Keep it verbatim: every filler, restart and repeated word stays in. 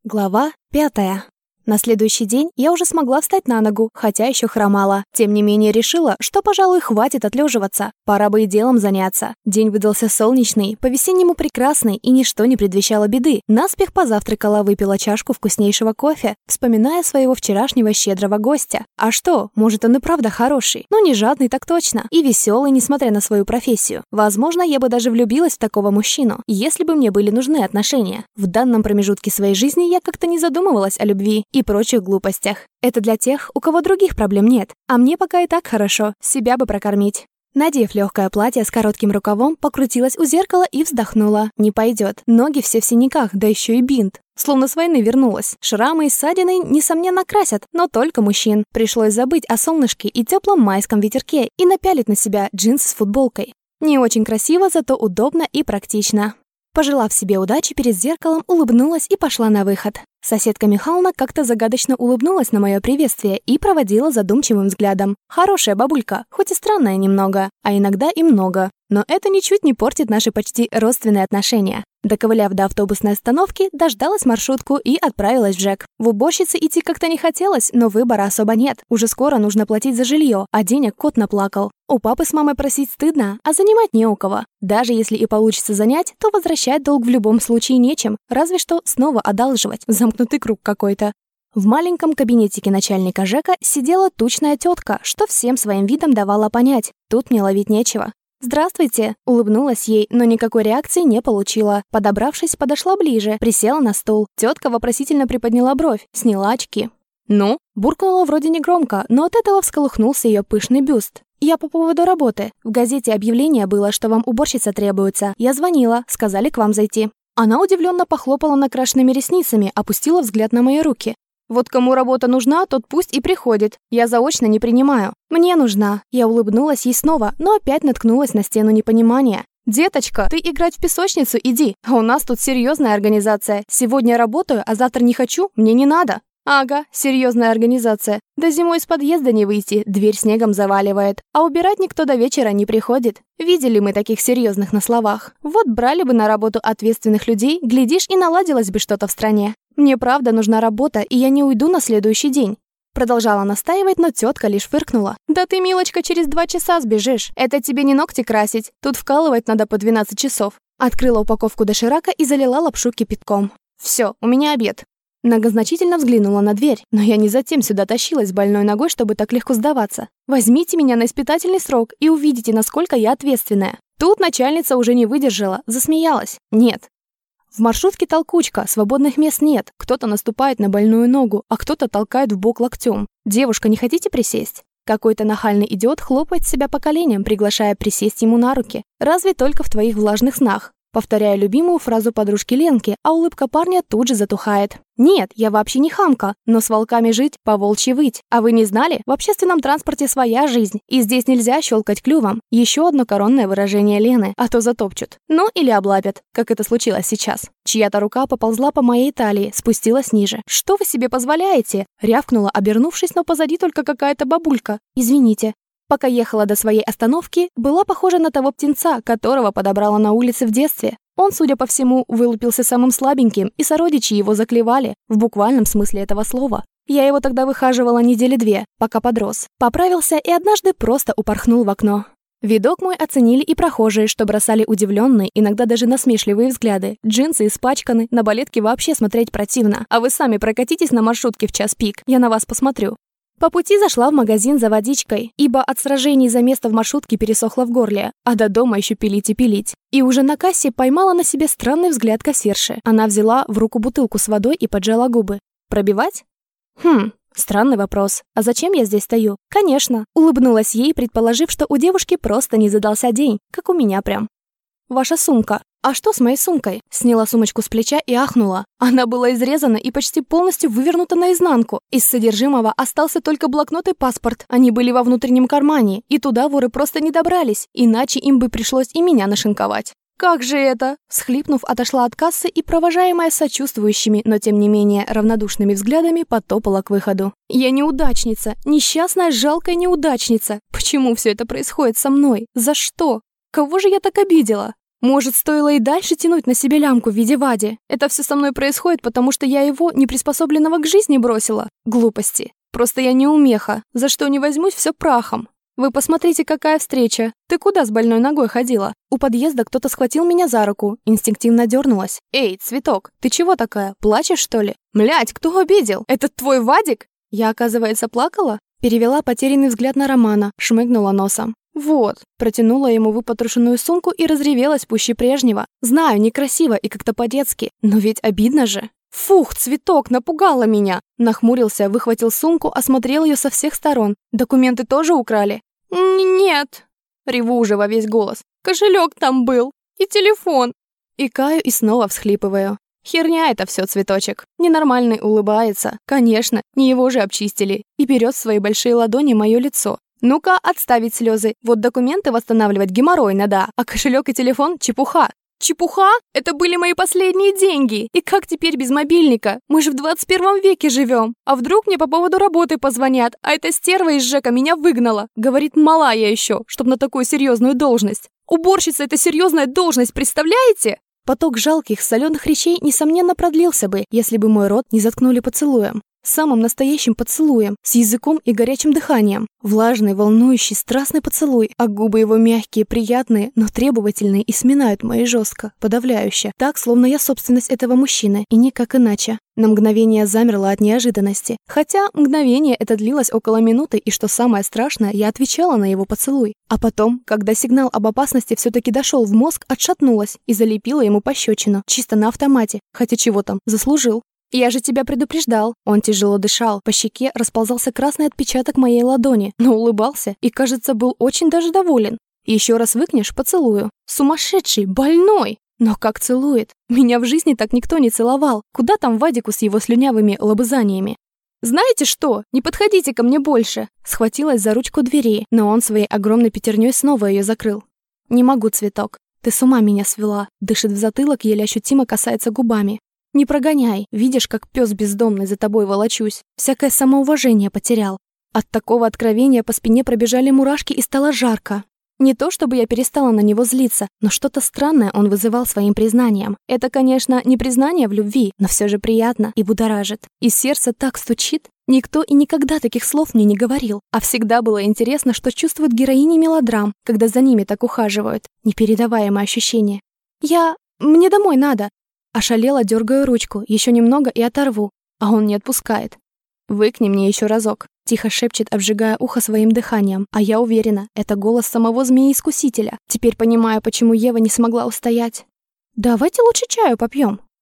Глава пятая. На следующий день я уже смогла встать на ногу, хотя еще хромала. Тем не менее решила, что, пожалуй, хватит отлеживаться. Пора бы и делом заняться. День выдался солнечный, по-весеннему прекрасный, и ничто не предвещало беды. Наспех позавтракала, выпила чашку вкуснейшего кофе, вспоминая своего вчерашнего щедрого гостя. А что, может, он и правда хороший? Ну, не жадный так точно. И веселый, несмотря на свою профессию. Возможно, я бы даже влюбилась в такого мужчину, если бы мне были нужны отношения. В данном промежутке своей жизни я как-то не задумывалась о любви и прочих глупостях. Это для тех, у кого других проблем нет. А мне пока и так хорошо, себя бы прокормить. Надев легкое платье с коротким рукавом, покрутилась у зеркала и вздохнула. Не пойдет. Ноги все в синяках, да еще и бинт. Словно с войны вернулась. Шрамы и ссадины, несомненно, красят, но только мужчин. Пришлось забыть о солнышке и теплом майском ветерке и напялить на себя джинсы с футболкой. Не очень красиво, зато удобно и практично. Пожелав себе удачи, перед зеркалом улыбнулась и пошла на выход. Соседка Михайловна как-то загадочно улыбнулась на мое приветствие и проводила задумчивым взглядом. Хорошая бабулька, хоть и странная немного, а иногда и много. Но это ничуть не портит наши почти родственные отношения. Доковыляв до автобусной остановки, дождалась маршрутку и отправилась в ЖЭК. В уборщице идти как-то не хотелось, но выбора особо нет. Уже скоро нужно платить за жилье, а денег кот наплакал. У папы с мамой просить стыдно, а занимать не у кого. Даже если и получится занять, то возвращать долг в любом случае нечем, разве что снова одалживать. Замкнутый круг какой-то. В маленьком кабинетике начальника ЖЭКа сидела тучная тетка, что всем своим видом давала понять. Тут мне ловить нечего. «Здравствуйте!» — улыбнулась ей, но никакой реакции не получила. Подобравшись, подошла ближе, присела на стул. Тетка вопросительно приподняла бровь, сняла очки. «Ну?» — буркнула вроде негромко, но от этого всколыхнулся ее пышный бюст. «Я по поводу работы. В газете объявление было, что вам уборщица требуется. Я звонила, сказали к вам зайти». Она удивленно похлопала накрашенными ресницами, опустила взгляд на мои руки. «Вот кому работа нужна, тот пусть и приходит. Я заочно не принимаю. Мне нужна». Я улыбнулась ей снова, но опять наткнулась на стену непонимания. «Деточка, ты играть в песочницу иди, а у нас тут серьезная организация. Сегодня работаю, а завтра не хочу, мне не надо». «Ага, серьезная организация. Да зимой из подъезда не выйти, дверь снегом заваливает, а убирать никто до вечера не приходит. Видели мы таких серьезных на словах. Вот брали бы на работу ответственных людей, глядишь, и наладилось бы что-то в стране. Мне правда нужна работа, и я не уйду на следующий день». Продолжала настаивать, но тетка лишь фыркнула. «Да ты, милочка, через два часа сбежишь. Это тебе не ногти красить, тут вкалывать надо по двенадцать часов». Открыла упаковку доширака и залила лапшу кипятком. «Все, у меня обед». Многозначительно взглянула на дверь, но я не затем сюда тащилась с больной ногой, чтобы так легко сдаваться. Возьмите меня на испытательный срок и увидите, насколько я ответственная. Тут начальница уже не выдержала, засмеялась. Нет. В маршрутке толкучка, свободных мест нет. Кто-то наступает на больную ногу, а кто-то толкает в бок локтем. «Девушка, не хотите присесть?» Какой-то нахальный идиот хлопает себя по коленям, приглашая присесть ему на руки. «Разве только в твоих влажных снах». Повторяю любимую фразу подружки Ленки, а улыбка парня тут же затухает. «Нет, я вообще не хамка, но с волками жить, по волчьи выть. А вы не знали? В общественном транспорте своя жизнь, и здесь нельзя щелкать клювом». Еще одно коронное выражение Лены, а то затопчут. Ну или облапят, как это случилось сейчас. Чья-то рука поползла по моей талии, спустилась ниже. «Что вы себе позволяете?» Рявкнула, обернувшись, но позади только какая-то бабулька. «Извините». Пока ехала до своей остановки, была похожа на того птенца, которого подобрала на улице в детстве. Он, судя по всему, вылупился самым слабеньким, и сородичи его заклевали, в буквальном смысле этого слова. Я его тогда выхаживала недели две, пока подрос. Поправился и однажды просто упорхнул в окно. Видок мой оценили и прохожие, что бросали удивленные, иногда даже насмешливые взгляды. Джинсы испачканы, на балетке вообще смотреть противно. А вы сами прокатитесь на маршрутке в час пик, я на вас посмотрю. По пути зашла в магазин за водичкой, ибо от сражений за место в маршрутке пересохло в горле, а до дома еще пилить и пилить. И уже на кассе поймала на себе странный взгляд кассирши. Она взяла в руку бутылку с водой и поджала губы. «Пробивать?» «Хм, странный вопрос. А зачем я здесь стою?» «Конечно». Улыбнулась ей, предположив, что у девушки просто не задался день, как у меня прям. «Ваша сумка». «А что с моей сумкой?» Сняла сумочку с плеча и ахнула. Она была изрезана и почти полностью вывернута наизнанку. Из содержимого остался только блокнот и паспорт. Они были во внутреннем кармане, и туда воры просто не добрались, иначе им бы пришлось и меня нашинковать. «Как же это?» Схлипнув, отошла от кассы и, провожаемая сочувствующими, но тем не менее равнодушными взглядами, потопала к выходу. «Я неудачница, несчастная, жалкая неудачница. Почему все это происходит со мной? За что? Кого же я так обидела?» Может, стоило и дальше тянуть на себе лямку в виде Вади? Это все со мной происходит, потому что я его, неприспособленного к жизни, бросила. Глупости. Просто я неумеха. За что не возьмусь, все прахом. Вы посмотрите, какая встреча. Ты куда с больной ногой ходила? У подъезда кто-то схватил меня за руку. Инстинктивно дернулась. Эй, цветок, ты чего такая? Плачешь, что ли? Млядь, кто обидел? Это твой Вадик? Я, оказывается, плакала? Перевела потерянный взгляд на Романа, шмыгнула носом. «Вот», протянула ему выпотрошенную сумку и разревелась пуще прежнего. «Знаю, некрасиво и как-то по-детски, но ведь обидно же». «Фух, цветок, напугала меня!» Нахмурился, выхватил сумку, осмотрел ее со всех сторон. «Документы тоже украли?» «Нет», реву уже во весь голос. «Кошелек там был. И телефон». Икаю и снова всхлипываю. Херня это все, цветочек. Ненормальный улыбается. Конечно, не его же обчистили. И берет в свои большие ладони мое лицо. Ну-ка, отставить слезы. Вот документы восстанавливать геморройно, да. А кошелек и телефон — чепуха. Чепуха? Это были мои последние деньги. И как теперь без мобильника? Мы же в двадцать первом веке живем. А вдруг мне по поводу работы позвонят, а эта стерва из ЖЭКа меня выгнала. Говорит, мала я еще, чтоб на такую серьезную должность. Уборщица — это серьезная должность, представляете? Поток жалких, соленых речей, несомненно, продлился бы, если бы мой рот не заткнули поцелуем. Самым настоящим поцелуем, с языком и горячим дыханием. Влажный, волнующий, страстный поцелуй, а губы его мягкие, приятные, но требовательные и сминают мои жестко, подавляюще, так, словно я собственность этого мужчины, и никак иначе. На мгновение замерла от неожиданности. Хотя мгновение это длилось около минуты, и что самое страшное, я отвечала на его поцелуй. А потом, когда сигнал об опасности все-таки дошел в мозг, отшатнулась и залепила ему пощечину, чисто на автомате, хотя чего там, заслужил. «Я же тебя предупреждал». Он тяжело дышал, по щеке расползался красный отпечаток моей ладони, но улыбался и, кажется, был очень даже доволен. «Еще раз выкнешь — поцелую». Сумасшедший, больной! Но как целует? Меня в жизни так никто не целовал. Куда там Вадику с его слюнявыми лобызаниями? «Знаете что? Не подходите ко мне больше!» Схватилась за ручку двери, но он своей огромной пятерней снова ее закрыл. «Не могу, цветок. Ты с ума меня свела». Дышит в затылок, еле ощутимо касается губами. «Не прогоняй, видишь, как пес бездомный за тобой волочусь. Всякое самоуважение потерял». От такого откровения по спине пробежали мурашки и стало жарко. Не то чтобы я перестала на него злиться, но что-то странное он вызывал своим признанием. Это, конечно, не признание в любви, но все же приятно и будоражит. И сердце так стучит. Никто и никогда таких слов мне не говорил. А всегда было интересно, что чувствуют героини мелодрам, когда за ними так ухаживают. Непередаваемое ощущение. «Я... мне домой надо». Ошалела, дергаю ручку, еще немного и оторву, а он не отпускает. «Выкни мне еще разок», — тихо шепчет, обжигая ухо своим дыханием, а я уверена, это голос самого змеи-искусителя. Теперь понимаю, почему Ева не смогла устоять. «Давайте лучше чаю попьем».